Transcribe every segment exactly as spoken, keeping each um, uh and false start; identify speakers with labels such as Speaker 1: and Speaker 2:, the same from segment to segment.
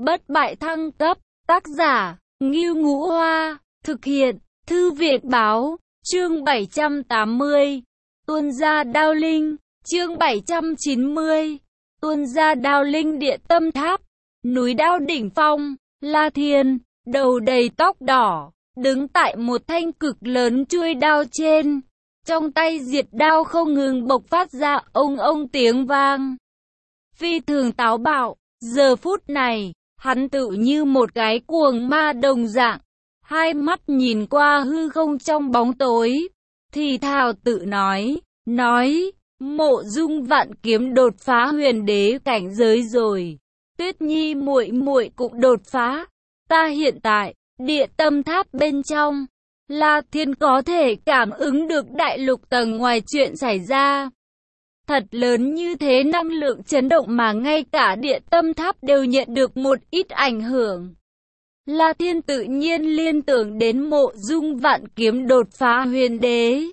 Speaker 1: Bất bại thăng cấp, tác giả, Ngưu Ngũ Hoa, thực hiện, Thư viện báo, chương bảy trăm tám mươi, tuôn ra đao linh, chương bảy trăm chín mươi, tuôn ra đao linh địa tâm tháp, núi đao đỉnh phong, La Thiên, đầu đầy tóc đỏ, đứng tại một thanh cực lớn chuôi đao trên, trong tay diệt đao không ngừng bộc phát ra ông ông tiếng vang. Phi thường táo bạo, giờ phút này, hắn tự như một cái cuồng ma đồng dạng, hai mắt nhìn qua hư không trong bóng tối, thì thào tự nói, nói, Mộ Dung Vạn Kiếm đột phá huyền đế cảnh giới rồi, Tuyết Nhi muội muội cũng đột phá, ta hiện tại, địa tâm tháp bên trong, La Thiên có thể cảm ứng được đại lục tầng ngoài chuyện xảy ra. Thật lớn như thế năng lượng chấn động mà ngay cả địa tâm tháp đều nhận được một ít ảnh hưởng. La Thiên tự nhiên liên tưởng đến Mộ Dung Vạn Kiếm đột phá huyền đế.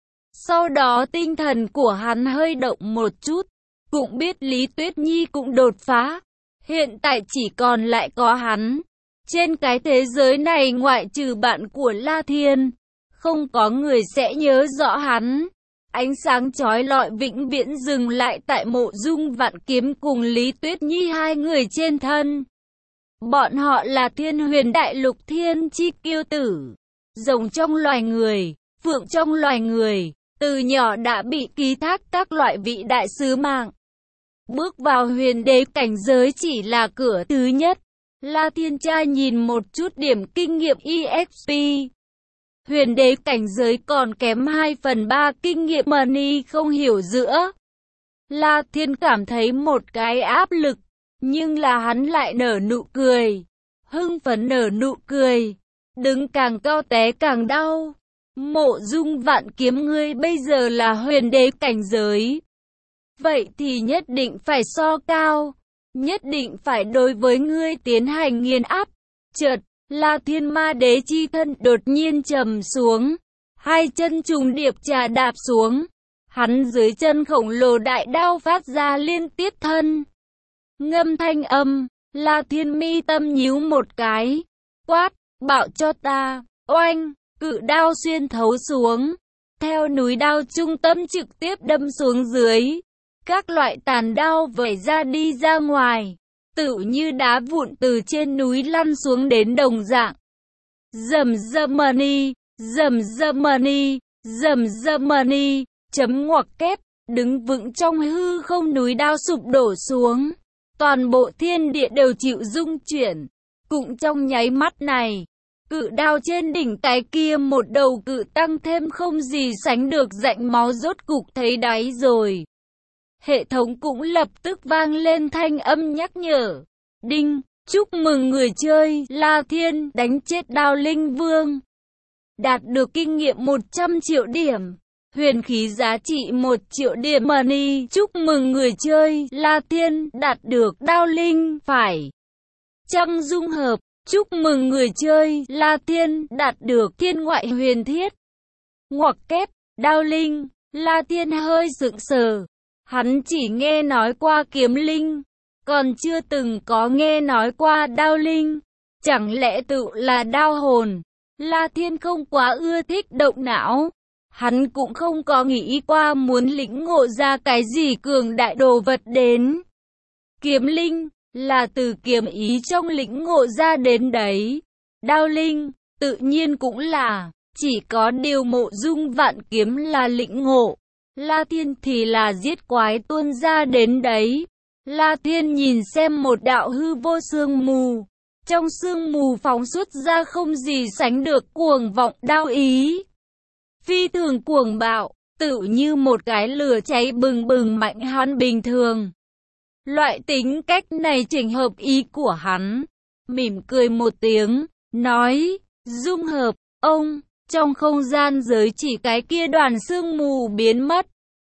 Speaker 1: Sau đó tinh thần của hắn hơi động một chút, cũng biết Lý Tuyết Nhi cũng đột phá. Hiện tại chỉ còn lại có hắn. Trên cái thế giới này ngoại trừ bạn của La Thiên, không có người sẽ nhớ rõ hắn. Ánh sáng chói lọi vĩnh viễn dừng lại tại Mộ Dung Vạn Kiếm cùng Lý Tuyết Nhi hai người trên thân. Bọn họ là Thiên Huyền Đại Lục thiên chi kiêu tử, rồng trong loài người, phượng trong loài người, từ nhỏ đã bị ký thác các loại vị đại sứ mạng. Bước vào huyền đế cảnh giới chỉ là cửa thứ nhất. La Thiên trai nhìn một chút điểm kinh nghiệm e ích pê. Huyền đế cảnh giới còn kém hai phần ba kinh nghiệm money không hiểu giữa. La Thiên cảm thấy một cái áp lực, nhưng là hắn lại nở nụ cười. Hưng phấn nở nụ cười, đứng càng cao té càng đau. Mộ Dung Vạn Kiếm ngươi bây giờ là huyền đế cảnh giới. Vậy thì nhất định phải so cao, nhất định phải đối với ngươi tiến hành nghiền áp. Chợt, La Thiên ma đế chi thân đột nhiên trầm xuống, hai chân trùng điệp trà đạp xuống, hắn dưới chân khổng lồ đại đao phát ra liên tiếp thân. Ngâm thanh âm, La Thiên mi tâm nhíu một cái, quát, bạo cho ta, oanh, cự đao xuyên thấu xuống, theo núi đao trung tâm trực tiếp đâm xuống dưới. Các loại tàn đao vẩy ra đi ra ngoài, tựu như đá vụn từ trên núi lăn xuống đến đồng dạng. Rầm Germany, rầm Germany, rầm Germany, chấm ngoặc kép, đứng vững trong hư không núi đao sụp đổ xuống. Toàn bộ thiên địa đều chịu rung chuyển. Cũng trong nháy mắt này, cự đao trên đỉnh cái kia một đầu cự tăng thêm không gì sánh được rãnh máu rốt cục thấy đáy rồi. Hệ thống cũng lập tức vang lên thanh âm nhắc nhở. Đinh, chúc mừng người chơi La Thiên đánh chết đao linh vương. Đạt được kinh nghiệm một trăm triệu điểm. Huyền khí giá trị một triệu điểm money. Chúc mừng người chơi La Thiên đạt được đao linh phải. Trăng dung hợp. Chúc mừng người chơi La Thiên đạt được thiên ngoại huyền thiết. Ngoặc kép, đao linh. La Thiên hơi sững sờ. Hắn chỉ nghe nói qua kiếm linh, còn chưa từng có nghe nói qua đao linh. Chẳng lẽ tự là đao hồn? La Thiên không quá ưa thích động não. Hắn cũng không có nghĩ qua muốn lĩnh ngộ ra cái gì cường đại đồ vật đến. Kiếm linh, là từ kiếm ý trong lĩnh ngộ ra đến đấy. Đao linh, tự nhiên cũng là, chỉ có điều Mộ Dung Vạn Kiếm là lĩnh ngộ. La Thiên thì là giết quái tuôn ra đến đấy. La Thiên nhìn xem một đạo hư vô sương mù. Trong sương mù phóng xuất ra không gì sánh được cuồng vọng đao ý. Phi thường cuồng bạo, tự như một cái lửa cháy bừng bừng mạnh hắn bình thường. Loại tính cách này chỉnh hợp ý của hắn. Mỉm cười một tiếng, nói, dung hợp, ông. Trong không gian giới chỉ cái kia đoàn sương mù biến mất.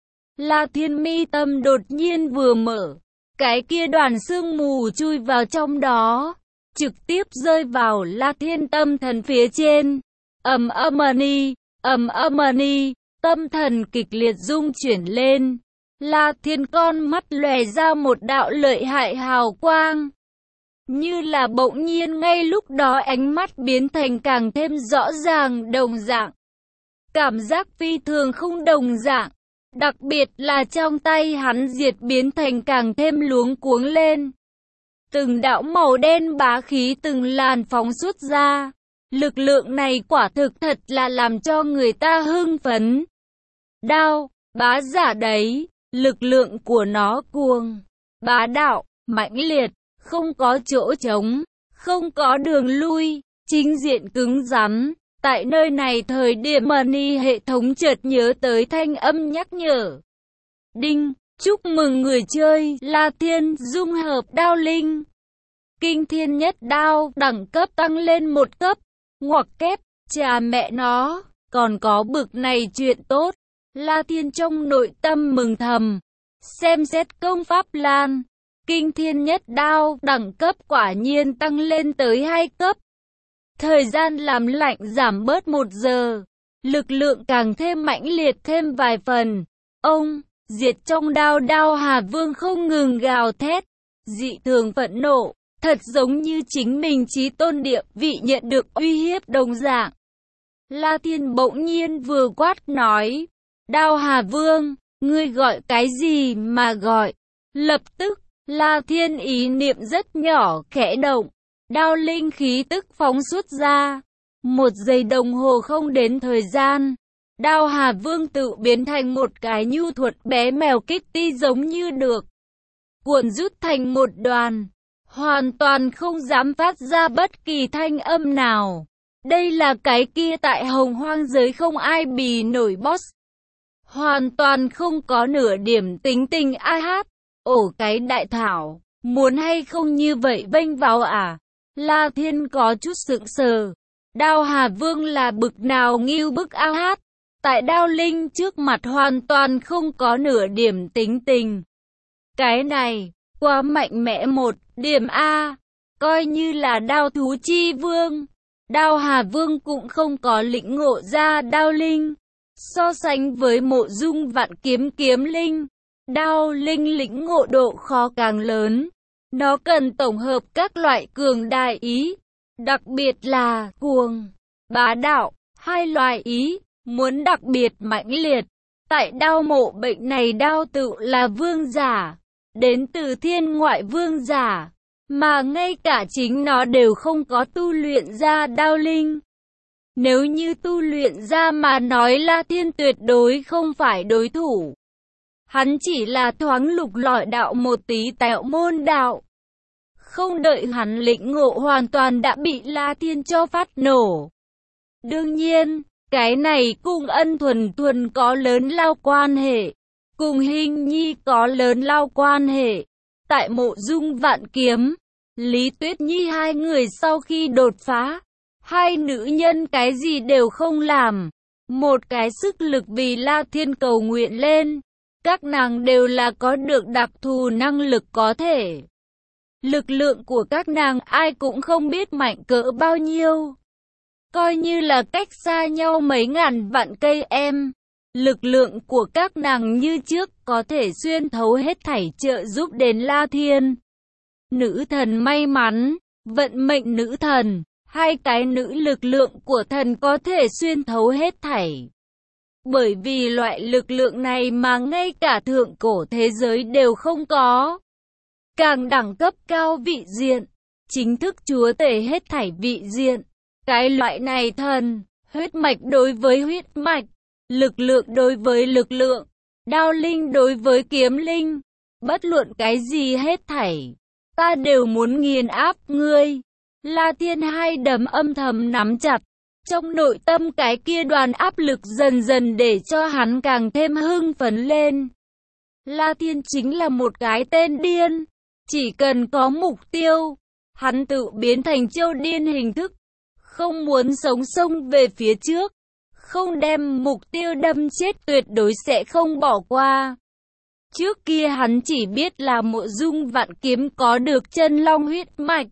Speaker 1: La Thiên mi tâm đột nhiên vừa mở. Cái kia đoàn sương mù chui vào trong đó. Trực tiếp rơi vào La Thiên tâm thần phía trên. Ầm âm-ni, ầm âm-ni, tâm thần kịch liệt rung chuyển lên. La Thiên con mắt lòe ra một đạo lợi hại hào quang. Như là bỗng nhiên ngay lúc đó ánh mắt biến thành càng thêm rõ ràng đồng dạng. Cảm giác phi thường không đồng dạng. Đặc biệt là trong tay hắn diệt biến thành càng thêm luống cuống lên. Từng đạo màu đen bá khí từng làn phóng xuất ra. Lực lượng này quả thực thật là làm cho người ta hưng phấn. Đao, bá giả đấy, lực lượng của nó cuồng, bá đạo, mãnh liệt, không có chỗ trống, không có đường lui, chính diện cứng rắn. Tại nơi này thời điểm Money hệ thống chợt nhớ tới thanh âm nhắc nhở. Đinh, chúc mừng người chơi La Thiên dung hợp đao linh. Kinh thiên nhất đao, đẳng cấp tăng lên một cấp. Ngoặc kép, chà mẹ nó, còn có bực này chuyện tốt. La Thiên trong nội tâm mừng thầm. Xem xét công pháp lan. Kinh thiên nhất đao, đẳng cấp quả nhiên tăng lên tới hai cấp. Thời gian làm lạnh giảm bớt một giờ. Lực lượng càng thêm mãnh liệt thêm vài phần. Ông, diệt trong đao đao Hà Vương không ngừng gào thét. Dị thường phẫn nộ. Thật giống như chính mình chí tôn địa vị nhận được uy hiếp đồng dạng. La Thiên bỗng nhiên vừa quát nói. Đao Hà Vương, ngươi gọi cái gì mà gọi? Lập tức, La Thiên ý niệm rất nhỏ khẽ động. Đao linh khí tức phóng xuất ra. Một giây đồng hồ không đến thời gian. Đao Hà Vương tự biến thành một cái nhu thuật bé mèo Kitty giống như được. Cuộn rút thành một đoàn. Hoàn toàn không dám phát ra bất kỳ thanh âm nào. Đây là cái kia tại hồng hoang giới không ai bì nổi boss. Hoàn toàn không có nửa điểm tính tình ai hát. Ổ cái đại thảo, muốn hay không như vậy vênh vào à? La Thiên có chút sững sờ. Đao Hà Vương là bực nào ngưu bức ao hát. Tại đao linh trước mặt hoàn toàn không có nửa điểm tính tình. Cái này, quá mạnh mẽ một điểm A. Coi như là đao thú chi vương. Đao Hà Vương cũng không có lĩnh ngộ ra đao linh. So sánh với Mộ Dung Vạn Kiếm kiếm linh, đao linh lĩnh ngộ độ khó càng lớn. Nó cần tổng hợp các loại cường đại ý, đặc biệt là cuồng, bá đạo, hai loại ý, muốn đặc biệt mãnh liệt. Tại đao mộ bệnh này đao tự là vương giả, đến từ thiên ngoại vương giả, mà ngay cả chính nó đều không có tu luyện ra đao linh. Nếu như tu luyện ra mà nói La Thiên tuyệt đối không phải đối thủ. Hắn chỉ là thoáng lục lọi đạo một tí tẹo môn đạo. Không đợi hắn lĩnh ngộ hoàn toàn đã bị La Thiên cho phát nổ. Đương nhiên, cái này cùng Ân Thuần Thuần có lớn lao quan hệ. Cùng Hình Nhi có lớn lao quan hệ. Tại Mộ Dung Vạn Kiếm, Lý Tuyết Nhi hai người sau khi đột phá, hai nữ nhân cái gì đều không làm. Một cái sức lực vì La Thiên cầu nguyện lên. Các nàng đều là có được đặc thù năng lực có thể. Lực lượng của các nàng ai cũng không biết mạnh cỡ bao nhiêu. Coi như là cách xa nhau mấy ngàn vạn cây em. Lực lượng của các nàng như trước có thể xuyên thấu hết thảy trợ giúp đến La Thiên. Nữ thần may mắn, vận mệnh nữ thần, hai cái nữ lực lượng của thần có thể xuyên thấu hết thảy. Bởi vì loại lực lượng này mà ngay cả thượng cổ thế giới đều không có. Càng đẳng cấp cao vị diện, chính thức chúa tể hết thảy vị diện. Cái loại này thần, huyết mạch đối với huyết mạch, lực lượng đối với lực lượng, đao linh đối với kiếm linh. Bất luận cái gì hết thảy, ta đều muốn nghiền áp ngươi. La Thiên hai đấm âm thầm nắm chặt. Trong nội tâm cái kia đoàn áp lực dần dần để cho hắn càng thêm hưng phấn lên. La Thiên chính là một cái tên điên. Chỉ cần có mục tiêu, hắn tự biến thành châu điên hình thức. Không muốn sống xông về phía trước. Không đem mục tiêu đâm chết tuyệt đối sẽ không bỏ qua. Trước kia hắn chỉ biết là Mộ Dung Vạn Kiếm có được chân long huyết mạch.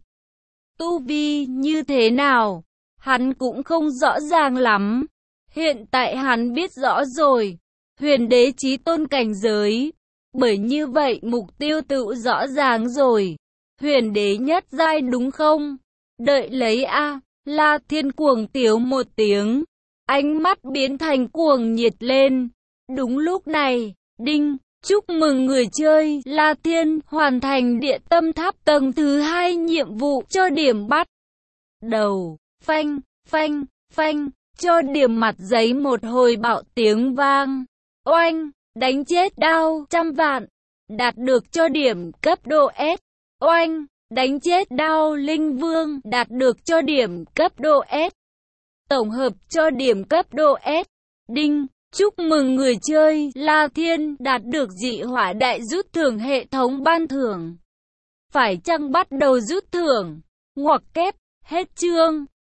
Speaker 1: Tu vi như thế nào? Hắn cũng không rõ ràng lắm. Hiện tại hắn biết rõ rồi. Huyền đế chí tôn cảnh giới. Bởi như vậy mục tiêu tự rõ ràng rồi. huyền đế nhất giai đúng không? Đợi lấy a. La Thiên cuồng tiếu một tiếng, ánh mắt biến thành cuồng nhiệt lên. Đúng lúc này, đinh, chúc mừng người chơi La Thiên hoàn thành địa tâm tháp tầng thứ hai nhiệm vụ cho điểm bắt đầu. Phanh, phanh, phanh, cho điểm mặt giấy một hồi bạo tiếng vang. Oanh, đánh chết đao trăm vạn, đạt được cho điểm cấp độ S. Oanh, đánh chết đao linh vương, đạt được cho điểm cấp độ S. Tổng hợp cho điểm cấp độ S. Đinh, chúc mừng người chơi La Thiên đạt được dị hỏa đại rút thưởng hệ thống ban thưởng. Phải chăng bắt đầu rút thưởng? Ngoặc kép, hết chương.